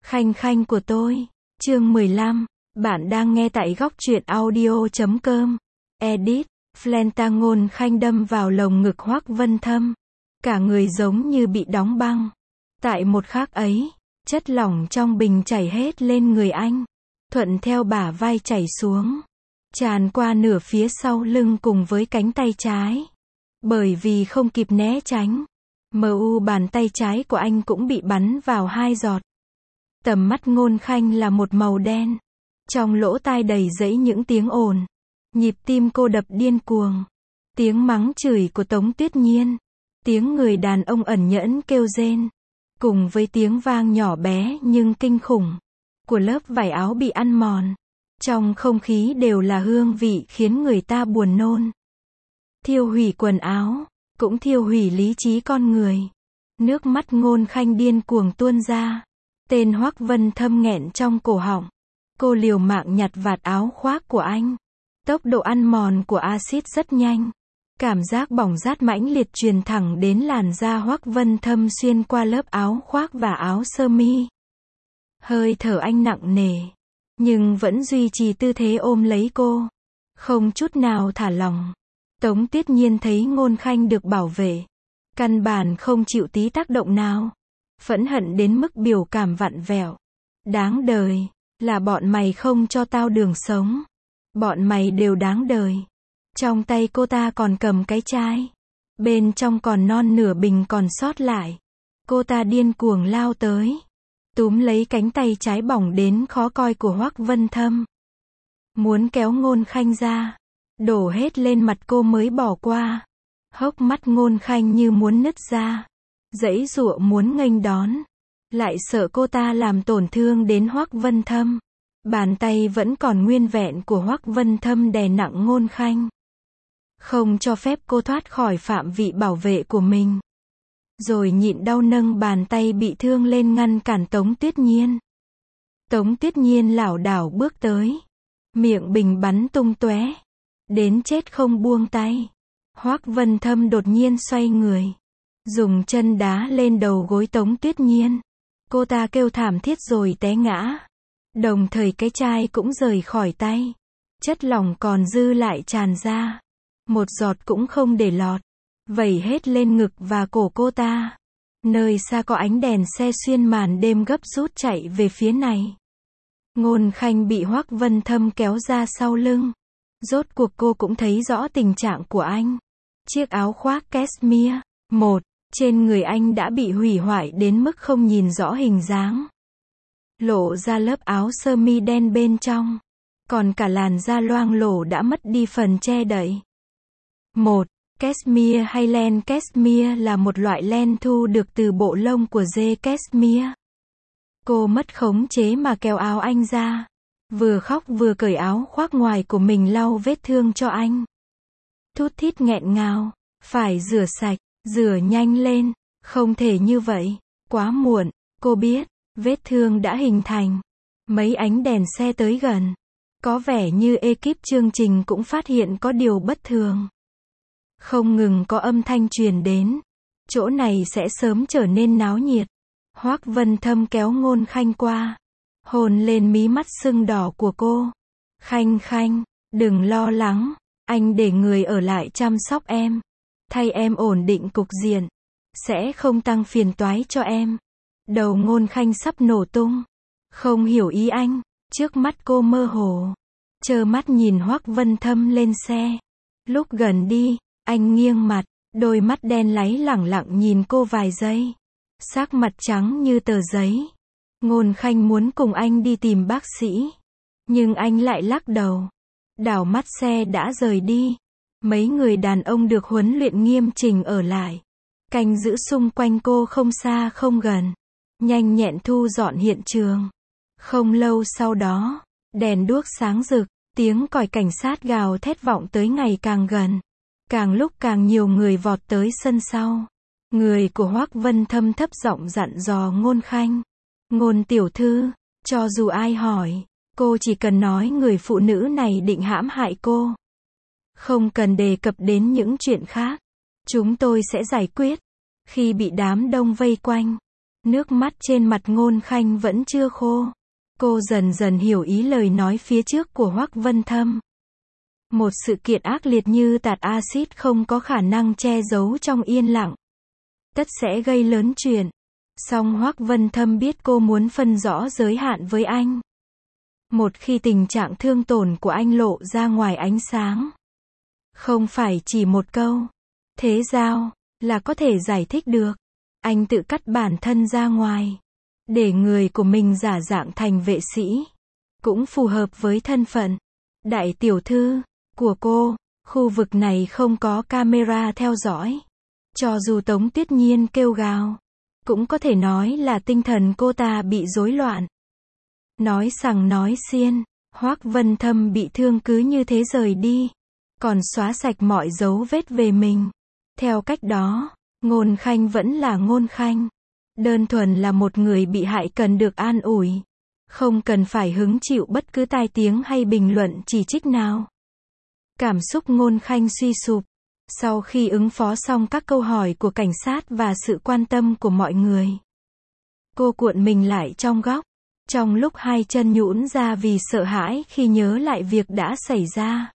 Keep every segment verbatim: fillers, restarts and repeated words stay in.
Khanh khanh của tôi. Chương mười lăm. Bạn đang nghe tại góc truyện audio chấm com. Edit. Flenta Ngôn Khanh đâm vào lồng ngực Hoắc Vân Thâm. Cả người giống như bị đóng băng. Tại một khắc ấy, chất lỏng trong bình chảy hết lên người anh. Thuận theo bả vai chảy xuống. Tràn qua nửa phía sau lưng cùng với cánh tay trái. Bởi vì không kịp né tránh, mờ u bàn tay trái của anh cũng bị bắn vào hai giọt. Tầm mắt Ngôn Khanh là một màu đen. Trong lỗ tai đầy rẫy những tiếng ồn. Nhịp tim cô đập điên cuồng. Tiếng mắng chửi của Tống Tuyết Nhiên. Tiếng người đàn ông ẩn nhẫn kêu rên. Cùng với tiếng vang nhỏ bé nhưng kinh khủng của lớp vải áo bị ăn mòn. Trong không khí đều là hương vị khiến người ta buồn nôn. Thiêu hủy quần áo, cũng thiêu hủy lý trí con người. Nước mắt Ngôn Khanh điên cuồng tuôn ra. Tên Hoắc Vân Thâm nghẹn trong cổ họng. Cô liều mạng nhặt vạt áo khoác của anh. Tốc độ ăn mòn của axit rất nhanh. Cảm giác bỏng rát mãnh liệt truyền thẳng đến làn da Hoắc Vân Thâm xuyên qua lớp áo khoác và áo sơ mi. Hơi thở anh nặng nề, nhưng vẫn duy trì tư thế ôm lấy cô. Không chút nào thả lỏng. Tống Tuyết Nhiên thấy Ngôn Khanh được bảo vệ. Căn bản không chịu tí tác động nào. Phẫn hận đến mức biểu cảm vặn vẹo. Đáng đời, là bọn mày không cho tao đường sống. Bọn mày đều đáng đời. Trong tay cô ta còn cầm cái chai. Bên trong còn non nửa bình còn sót lại. Cô ta điên cuồng lao tới. Túm lấy cánh tay trái bỏng đến khó coi của Hoắc Vân Thâm. Muốn kéo Ngôn Khanh ra. Đổ hết lên mặt cô mới bỏ qua. Hốc mắt Ngôn Khanh như muốn nứt ra. Giãy giụa muốn nghênh đón. Lại sợ cô ta làm tổn thương đến Hoắc Vân Thâm. Bàn tay vẫn còn nguyên vẹn của Hoắc Vân Thâm đè nặng Ngôn Khanh. Không cho phép cô thoát khỏi phạm vị bảo vệ của mình. Rồi nhịn đau nâng bàn tay bị thương lên ngăn cản Tống Tuyết Nhiên. Tống Tuyết Nhiên lảo đảo bước tới. Miệng bình bắn tung tóe. Đến chết không buông tay. Hoắc Vân Thâm đột nhiên xoay người. Dùng chân đá lên đầu gối Tống Tuyết Nhiên. Cô ta kêu thảm thiết rồi té ngã. Đồng thời cái chai cũng rời khỏi tay. Chất lỏng còn dư lại tràn ra. Một giọt cũng không để lọt. Vẩy hết lên ngực và cổ cô ta. Nơi xa có ánh đèn xe xuyên màn đêm gấp rút chạy về phía này. Ngôn Khanh bị Hoắc Vân Thâm kéo ra sau lưng. Rốt cuộc cô cũng thấy rõ tình trạng của anh. Chiếc áo khoác cashmere, một, trên người anh đã bị hủy hoại đến mức không nhìn rõ hình dáng. Lộ ra lớp áo sơ mi đen bên trong. Còn cả làn da loang lổ đã mất đi phần che đậy. Một, cashmere hay len cashmere là một loại len thu được từ bộ lông của dê cashmere. Cô mất khống chế mà kéo áo anh ra. Vừa khóc vừa cởi áo khoác ngoài của mình lau vết thương cho anh. Thút thít nghẹn ngào. Phải rửa sạch, rửa nhanh lên. Không thể như vậy. Quá muộn. Cô biết, vết thương đã hình thành. Mấy ánh đèn xe tới gần. Có vẻ như ekip chương trình cũng phát hiện có điều bất thường. Không ngừng có âm thanh truyền đến. Chỗ này sẽ sớm trở nên náo nhiệt. Hoắc Vân Thâm kéo Ngôn Khanh qua. Hôn lên mí mắt sưng đỏ của cô. Khanh Khanh, đừng lo lắng. Anh để người ở lại chăm sóc em. Thay em ổn định cục diện. Sẽ không tăng phiền toái cho em. Đầu Ngôn Khanh sắp nổ tung. Không hiểu ý anh. Trước mắt cô mơ hồ. Trơ mắt nhìn Hoắc Vân Thâm lên xe. Lúc gần đi, anh nghiêng mặt. Đôi mắt đen láy lẳng lặng nhìn cô vài giây. Sắc mặt trắng như tờ giấy. Ngôn Khanh muốn cùng anh đi tìm bác sĩ. Nhưng anh lại lắc đầu. Đảo mắt xe đã rời đi. Mấy người đàn ông được huấn luyện nghiêm chỉnh ở lại. Canh giữ xung quanh cô không xa không gần. Nhanh nhẹn thu dọn hiện trường. Không lâu sau đó, đèn đuốc sáng rực. Tiếng còi cảnh sát gào thét vọng tới ngày càng gần. Càng lúc càng nhiều người vọt tới sân sau. Người của Hoắc Vân Thâm thấp giọng dặn dò Ngôn Khanh. Ngôn tiểu thư, cho dù ai hỏi, cô chỉ cần nói người phụ nữ này định hãm hại cô. Không cần đề cập đến những chuyện khác. Chúng tôi sẽ giải quyết. Khi bị đám đông vây quanh, Nước mắt trên mặt Ngôn Khanh vẫn chưa khô. Cô dần dần hiểu ý lời nói phía trước của Hoắc Vân Thâm. Một sự kiện ác liệt như tạt axit không có khả năng che giấu trong yên lặng. Tất sẽ gây lớn chuyện. Song Hoắc Vân Thâm biết cô muốn phân rõ giới hạn với anh. Một khi tình trạng thương tổn của anh lộ ra ngoài ánh sáng, không phải chỉ một câu, thế giao, là có thể giải thích được. Anh tự cắt bản thân ra ngoài, để người của mình giả dạng thành vệ sĩ, cũng phù hợp với thân phận đại tiểu thư của cô. Khu vực này không có camera theo dõi. Cho dù Tống Tuyết Nhiên kêu gào, cũng có thể nói là tinh thần cô ta bị rối loạn. Nói sằng nói xiên, Hoắc Vân Thâm bị thương cứ như thế rời đi, còn xóa sạch mọi dấu vết về mình. Theo cách đó, Ngôn Khanh vẫn là Ngôn Khanh. Đơn thuần là một người bị hại cần được an ủi. Không cần phải hứng chịu bất cứ tai tiếng hay bình luận chỉ trích nào. Cảm xúc Ngôn Khanh suy sụp. Sau khi ứng phó xong các câu hỏi của cảnh sát và sự quan tâm của mọi người, cô cuộn mình lại trong góc. Trong lúc hai chân nhũn ra vì sợ hãi khi nhớ lại việc đã xảy ra,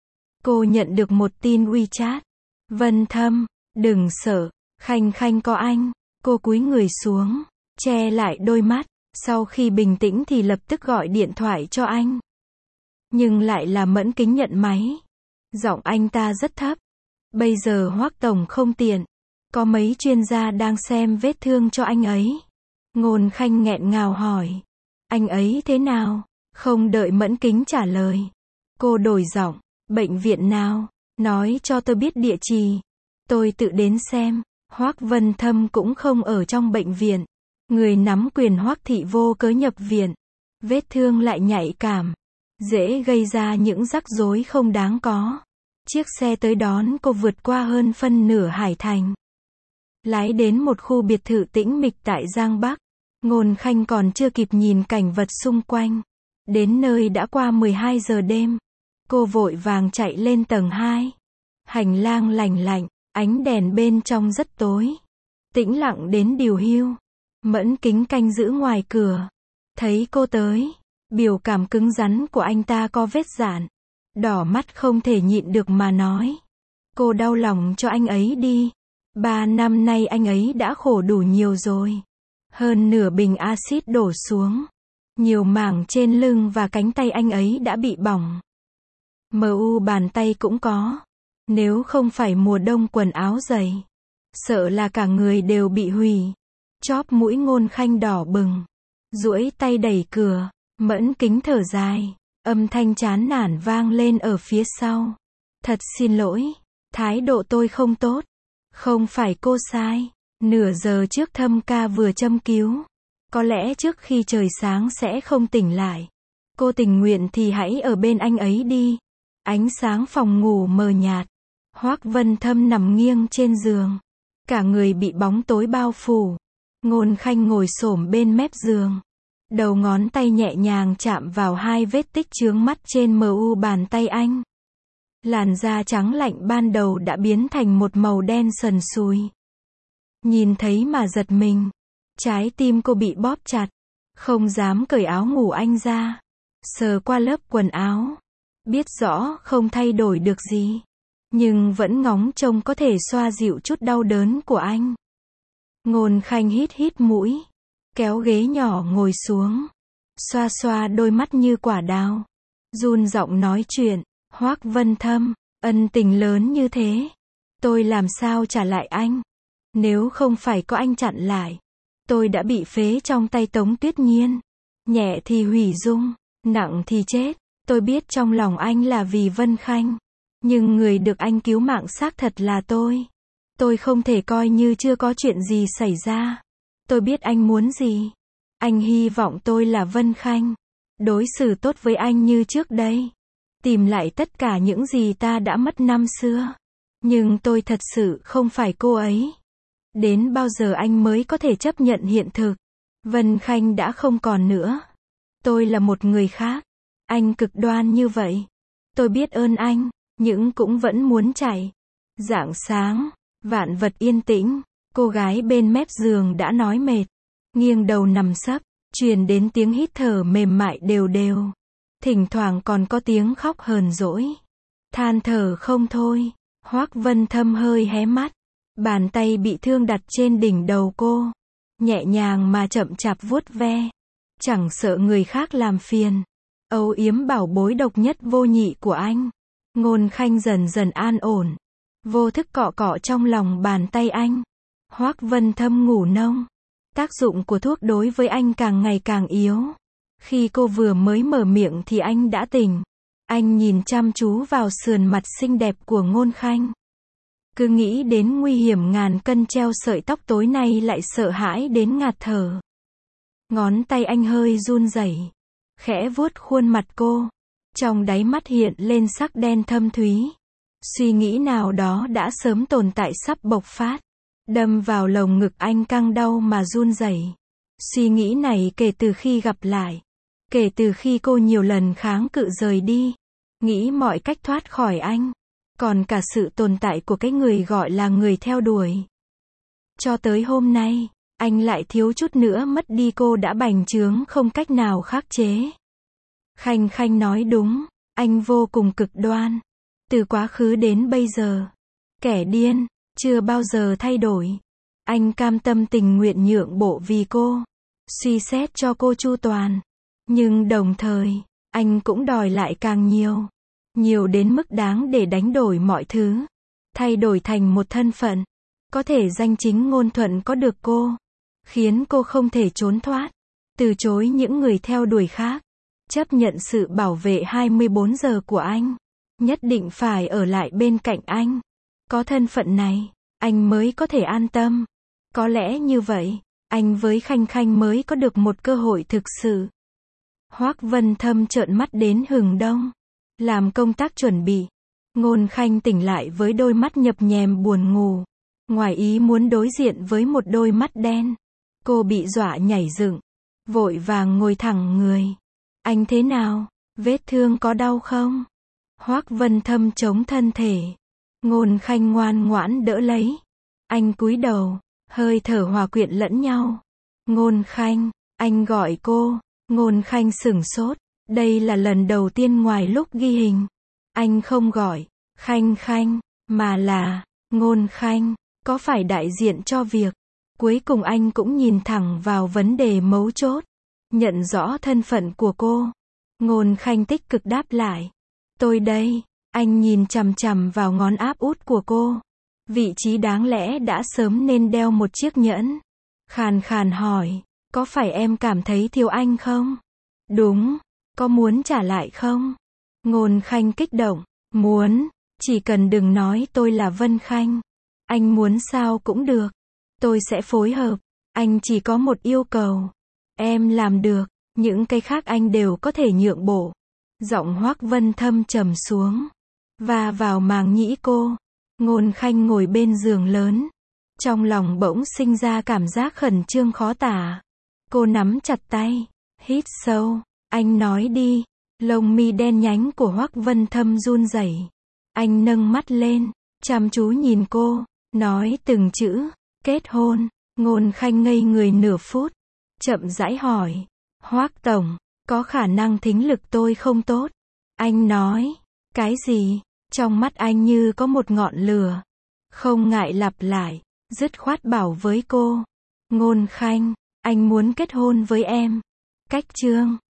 cô nhận được một tin WeChat. Vân Thâm, đừng sợ, Khanh Khanh có anh. Cô cúi người xuống, che lại đôi mắt. Sau khi bình tĩnh thì lập tức gọi điện thoại cho anh. Nhưng lại là Mẫn Kính nhận máy. Giọng anh ta rất thấp. Bây giờ Hoắc tổng không tiện. Có mấy chuyên gia đang xem vết thương cho anh ấy. Ngôn Khanh nghẹn ngào hỏi. Anh ấy thế nào? Không đợi Mẫn Kính trả lời, cô đổi giọng. Bệnh viện nào? Nói cho tôi biết địa chỉ. Tôi tự đến xem. Hoắc Vân Thâm cũng không ở trong bệnh viện. Người nắm quyền Hoắc thị vô cớ nhập viện. Vết thương lại nhạy cảm, dễ gây ra những rắc rối không đáng có. Chiếc xe tới đón cô vượt qua hơn phân nửa Hải Thành, lái đến một khu biệt thự tĩnh mịch tại Giang Bắc. Ngôn Khanh còn chưa kịp nhìn cảnh vật xung quanh. Đến nơi đã qua mười hai giờ đêm. Cô vội vàng chạy lên tầng hai. Hành lang lành lạnh, ánh đèn bên trong rất tối. Tĩnh lặng đến điều hiu. Mẫn Kính canh giữ ngoài cửa. Thấy cô tới, biểu cảm cứng rắn của anh ta có vết dạn. Đỏ mắt không thể nhịn được mà nói. Cô đau lòng cho anh ấy đi. Ba năm nay anh ấy đã khổ đủ nhiều rồi. Hơn nửa bình axit đổ xuống. Nhiều mảng trên lưng và cánh tay anh ấy đã bị bỏng. Mờ u bàn tay cũng có. Nếu không phải mùa đông quần áo dày, sợ là cả người đều bị hủy. Chóp mũi Ngôn Khanh đỏ bừng. Duỗi tay đẩy cửa. Mẫn Kính thở dài. Âm thanh chán nản vang lên ở phía sau. Thật xin lỗi. Thái độ tôi không tốt. Không phải cô sai. Nửa giờ trước Thâm ca vừa châm cứu. Có lẽ trước khi trời sáng sẽ không tỉnh lại. Cô tình nguyện thì hãy ở bên anh ấy đi. Ánh sáng phòng ngủ mờ nhạt. Hoắc Vân Thâm nằm nghiêng trên giường. Cả người bị bóng tối bao phủ. Ngôn Khanh ngồi xổm bên mép giường. Đầu ngón tay nhẹ nhàng chạm vào hai vết tích chướng mắt trên mờ u bàn tay anh. Làn da trắng lạnh ban đầu đã biến thành một màu đen sần sùi. Nhìn thấy mà giật mình. Trái tim cô bị bóp chặt. Không dám cởi áo ngủ anh ra. Sờ qua lớp quần áo. Biết rõ không thay đổi được gì. Nhưng vẫn ngóng trông có thể xoa dịu chút đau đớn của anh. Ngôn Khanh hít hít mũi. Kéo ghế nhỏ ngồi xuống. Xoa xoa đôi mắt như quả đào. Run giọng nói chuyện. Hoắc Vân Thâm, ân tình lớn như thế. Tôi làm sao trả lại anh? Nếu không phải có anh chặn lại, tôi đã bị phế trong tay Tống Tuyết Nhiên. Nhẹ thì hủy dung, nặng thì chết. Tôi biết trong lòng anh là vì Vân Khanh. Nhưng người được anh cứu mạng xác thật là tôi. Tôi không thể coi như chưa có chuyện gì xảy ra. Tôi biết anh muốn gì. Anh hy vọng tôi là Vân Khanh. Đối xử tốt với anh như trước đây. Tìm lại tất cả những gì ta đã mất năm xưa. Nhưng tôi thật sự không phải cô ấy. Đến bao giờ anh mới có thể chấp nhận hiện thực? Vân Khanh đã không còn nữa. Tôi là một người khác. Anh cực đoan như vậy. Tôi biết ơn anh, nhưng cũng vẫn muốn chạy. Rạng sáng, vạn vật yên tĩnh. Cô gái bên mép giường đã nói mệt. nghiêng đầu nằm sấp, truyền đến tiếng hít thở mềm mại đều đều. Thỉnh thoảng còn có tiếng khóc hờn dỗi. Than thở không thôi. Hoác Vân Thâm hơi hé mắt. Bàn tay bị thương đặt trên đỉnh đầu cô. Nhẹ nhàng mà chậm chạp vuốt ve. Chẳng sợ người khác làm phiền. Âu yếm bảo bối độc nhất vô nhị của anh. Ngôn Khanh dần dần an ổn. Vô thức cọ cọ trong lòng bàn tay anh. Hoác Vân Thâm ngủ nông. Tác dụng của thuốc đối với anh càng ngày càng yếu. Khi cô vừa mới mở miệng thì anh đã tỉnh. Anh nhìn chăm chú vào sườn mặt xinh đẹp của Ngôn Khanh. Cứ nghĩ đến nguy hiểm ngàn cân treo sợi tóc tối nay lại sợ hãi đến ngạt thở. Ngón tay anh hơi run rẩy, khẽ vuốt khuôn mặt cô. Trong đáy mắt hiện lên sắc đen thâm thúy. Suy nghĩ nào đó đã sớm tồn tại sắp bộc phát. Đâm vào lồng ngực anh căng đau mà run rẩy. Suy nghĩ này kể từ khi gặp lại. Kể từ khi cô nhiều lần kháng cự rời đi. Nghĩ mọi cách thoát khỏi anh. Còn cả sự tồn tại của cái người gọi là người theo đuổi. Cho tới hôm nay, anh lại thiếu chút nữa mất đi cô đã bành trướng không cách nào khắc chế. Khanh Khanh nói đúng, anh vô cùng cực đoan. Từ quá khứ đến bây giờ, kẻ điên, chưa bao giờ thay đổi. Anh cam tâm tình nguyện nhượng bộ vì cô, suy xét cho cô chu toàn. Nhưng đồng thời, anh cũng đòi lại càng nhiều. Nhiều đến mức đáng để đánh đổi mọi thứ. Thay đổi thành một thân phận. Có thể danh chính ngôn thuận có được cô. Khiến cô không thể trốn thoát. Từ chối những người theo đuổi khác. Chấp nhận sự bảo vệ hai mươi bốn giờ của anh. Nhất định phải ở lại bên cạnh anh. Có thân phận này, anh mới có thể an tâm. Có lẽ như vậy, anh với Khanh Khanh mới có được một cơ hội thực sự. Hoác Vân Thâm trợn mắt đến hừng đông. Làm công tác chuẩn bị. Ngôn Khanh tỉnh lại với đôi mắt nhập nhèm buồn ngủ. Ngoài ý muốn đối diện với một đôi mắt đen. Cô bị dọa nhảy dựng. Vội vàng ngồi thẳng người. Anh thế nào? Vết thương có đau không? Hoác Vân Thâm chống thân thể. Ngôn Khanh ngoan ngoãn đỡ lấy. Anh cúi đầu. Hơi thở hòa quyện lẫn nhau. Ngôn Khanh. Anh gọi cô. Ngôn Khanh sửng sốt. Đây là lần đầu tiên ngoài lúc ghi hình. Anh không gọi Khanh Khanh, mà là Ngôn Khanh. Có phải đại diện cho việc. Cuối cùng anh cũng nhìn thẳng vào vấn đề mấu chốt. Nhận rõ thân phận của cô. Ngôn Khanh tích cực đáp lại. Tôi đây. Anh nhìn chằm chằm vào ngón áp út của cô. Vị trí đáng lẽ đã sớm nên đeo một chiếc nhẫn. Khàn khàn hỏi. Có phải em cảm thấy thiếu anh không? Đúng. Có muốn trả lại không? Ngôn Khanh kích động. Muốn. Chỉ cần đừng nói tôi là Vân Khanh. Anh muốn sao cũng được. Tôi sẽ phối hợp. Anh chỉ có một yêu cầu. Em làm được. Những cái khác anh đều có thể nhượng bộ. Giọng Hoác Vân Thâm trầm xuống. Và vào màng nhĩ cô. Ngôn Khanh ngồi bên giường lớn. Trong lòng bỗng sinh ra cảm giác khẩn trương khó tả. Cô nắm chặt tay. Hít sâu. Anh nói đi. Lông mi đen nhánh của Hoác Vân Thâm run rẩy. Anh nâng mắt lên. Chăm chú nhìn cô. Nói từng chữ. Kết hôn. Ngôn Khanh ngây người nửa phút. Chậm rãi hỏi. Hoác Tổng. Có khả năng thính lực tôi không tốt. Anh nói. Cái gì? Trong mắt anh như có một ngọn lửa. Không ngại lặp lại. Dứt khoát bảo với cô. Ngôn Khanh. Anh muốn kết hôn với em. Cách chương.